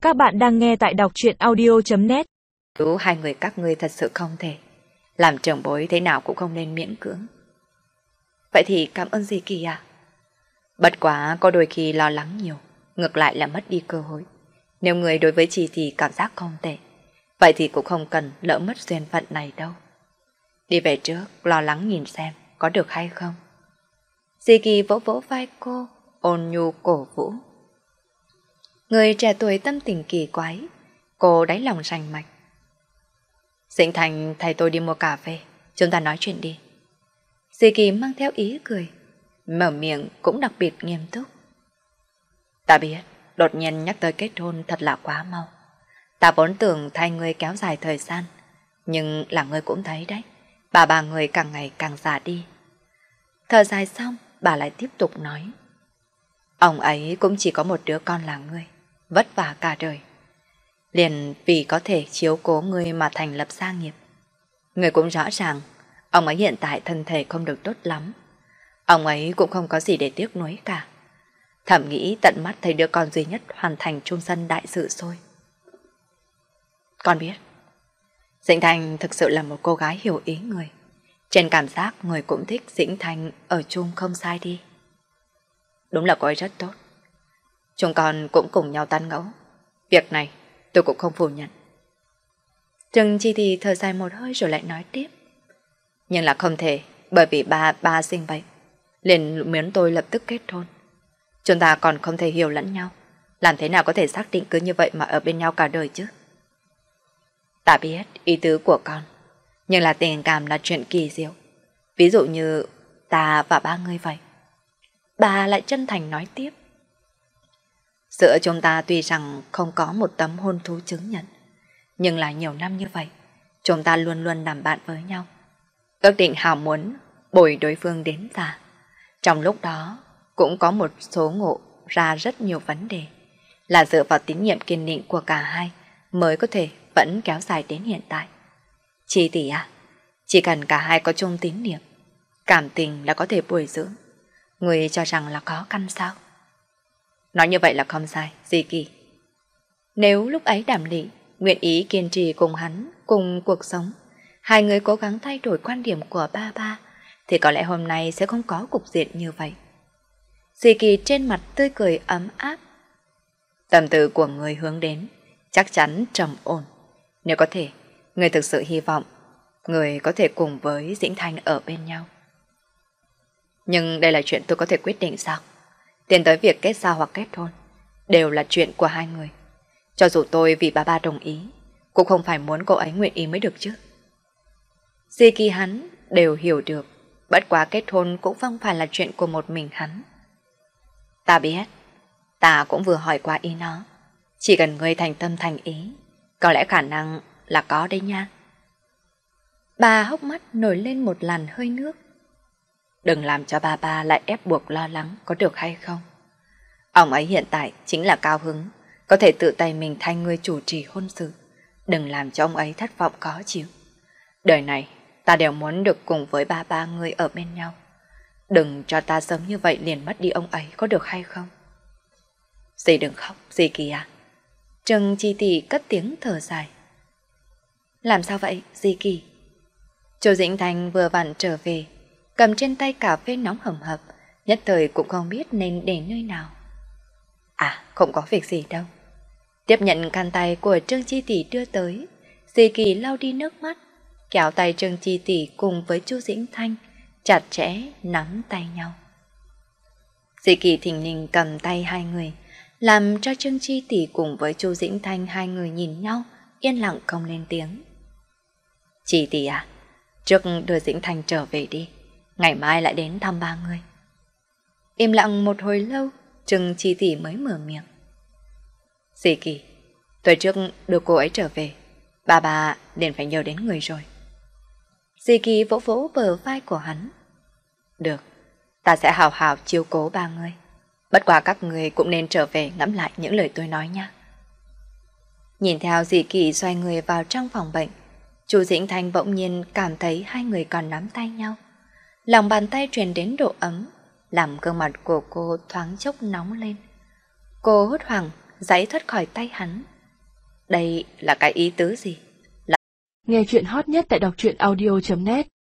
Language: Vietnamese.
Các bạn đang nghe tại đọc truyện audio.net. Hai người các ngươi thật sự không thể. Làm trưởng bối thế nào cũng không nên miễn cưỡng. Vậy thì cảm ơn dì Kỳ à? Bất quá có đôi khi lo lắng nhiều, ngược lại là mất đi cơ hội. Nếu người đối với chị thì cảm giác không tệ, vậy thì cũng không cần lỡ mất duyên phận này đâu. Đi về trước, lo lắng nhìn xem có được hay không. Dì Kỳ vỗ vỗ vai cô, ôn nhu cổ vũ. Người trẻ tuổi tâm tình kỳ quái, cô đáy lòng rành mạch. Dĩnh Thành thầy tôi đi mua cà phê, chúng ta nói chuyện đi. Dì Kỳ mang theo ý cười, mở miệng cũng đặc biệt nghiêm túc. Ta biết, đột nhiên nhắc tới kết hôn thật là quá mau. Ta vốn tưởng thay người kéo dài thời gian, nhưng là người cũng thấy đấy, bà người càng ngày càng già đi. Thở dài xong, bà lại tiếp tục nói. Ông ấy cũng chỉ có một đứa con là ngươi, vất vả cả đời. Liền vì có thể chiếu cố ngươi mà thành lập gia nghiệp. Ngươi cũng rõ ràng, ông ấy hiện tại thân thể không được tốt lắm. Ông ấy cũng không có gì để tiếc nuối cả. Thầm nghĩ tận mắt thấy đứa con duy nhất hoàn thành chung sân đại sự rồi. Con biết, Dĩnh Thành thực sự là một cô gái hiểu ý người. Trên cảm giác người cũng thích Dĩnh Thành ở chung không sai đi. Đúng là cô ấy rất tốt. Chúng con cũng cùng nhau tán gẫu. Việc này tôi cũng không phủ nhận. Trừng Chi thì thở dài một hơi rồi lại nói tiếp. Nhưng là không thể, bởi vì ba sinh bệnh, liền muốn tôi lập tức kết hôn. Chúng ta còn không thể hiểu lẫn nhau. Làm thế nào có thể xác định cứ như vậy mà ở bên nhau cả đời chứ? Ta biết ý tứ của con, nhưng là tình cảm là chuyện kỳ diệu. Ví dụ như ta và ba người vậy. Bà lại chân thành nói tiếp. Giữa chúng ta tuy rằng không có một tấm hôn thú chứng nhận, nhưng là nhiều năm như vậy, chúng ta luôn luôn làm bạn với nhau. Ước định hào muốn bồi đối phương đến già. Trong lúc đó cũng có một số ngộ ra rất nhiều vấn đề, là dựa vào tín nhiệm kiên định của cả hai mới có thể vẫn kéo dài đến hiện tại. Chị tỷ à, chỉ cần cả hai có chung tín niệm, cảm tình là có thể bồi dưỡng. Người cho rằng là khó khăn sao? Nói như vậy là không sai, dì Kỳ. Nếu lúc ấy Đàm Lị nguyện ý kiên trì cùng hắn, cùng cuộc sống, hai người cố gắng thay đổi quan điểm của ba, thì có lẽ hôm nay sẽ không có cục diện như vậy. Dì Kỳ trên mặt tươi cười ấm áp. Tâm tư của người hướng đến chắc chắn trầm ổn. Nếu có thể, người thực sự hy vọng người có thể cùng với Dĩnh Thành ở bên nhau. Nhưng đây là chuyện tôi có thể quyết định sao? Tiến tới việc kết giao hoặc kết hôn đều là chuyện của hai người. Cho dù tôi vì ba đồng ý, cũng không phải muốn cô ấy nguyện ý mới được chứ. Dì Kỳ hắn đều hiểu được, bất quá kết hôn cũng không phải là chuyện của một mình hắn. Ta biết, ta cũng vừa hỏi qua ý nó. Chỉ cần ngươi thành tâm thành ý, có lẽ khả năng là có đấy nha. Bà hốc mắt nổi lên một làn hơi nước. Đừng làm cho ba lại ép buộc lo lắng, có được hay không? Ông ấy hiện tại chính là cao hứng, có thể tự tay mình thay người chủ trì hôn sự. Đừng làm cho ông ấy thất vọng khó chịu. Đời này ta đều muốn được cùng với ba người ở bên nhau. Đừng cho ta sớm như vậy liền mất đi ông ấy, có được hay không? Dì đừng khóc, dì Kỳ à. Trừng Chi tỷ cất tiếng thở dài. Làm sao vậy, dì Kỳ? Chu Dĩnh Thành vừa vặn trở về, cầm trên tay cà phê nóng hầm hập, nhất thời cũng không biết nên để nơi nào. À, không có việc gì đâu. Tiếp nhận khăn tay của Trương Chi tỷ đưa tới, dì Kỳ lau đi nước mắt, kéo tay Trương Chi tỷ cùng với Chu Dĩnh Thanh chặt chẽ nắm tay nhau. Dì Kỳ thình lình cầm tay hai người, làm cho Trương Chi tỷ cùng với Chu Dĩnh Thanh hai người nhìn nhau, yên lặng không lên tiếng. Chị tỷ à, trước đưa Dĩnh Thanh trở về đi, ngày mai lại đến thăm ba người. Im lặng một hồi lâu, Trương Chi tỷ mới mở miệng. Dì Kỳ, tối trước đưa cô ấy trở về, ba liền phải nhờ đến người rồi. Dì Kỳ vỗ vỗ bờ vai của hắn. Được, ta sẽ hào hào chiếu cố ba người. Bất quá các người cũng nên trở về ngẫm lại những lời tôi nói nha. Nhìn theo dì Kỳ xoay người vào trong phòng bệnh, Chu Dĩnh Thanh bỗng nhiên cảm thấy hai người còn nắm tay nhau. Lòng bàn tay truyền đến độ ấm, làm gương mặt của cô thoáng chốc nóng lên. Cô hốt hoảng giãy thoát khỏi tay hắn, Đây là cái ý tứ gì? Nghe chuyện hot nhất tại đọc truyện audio.net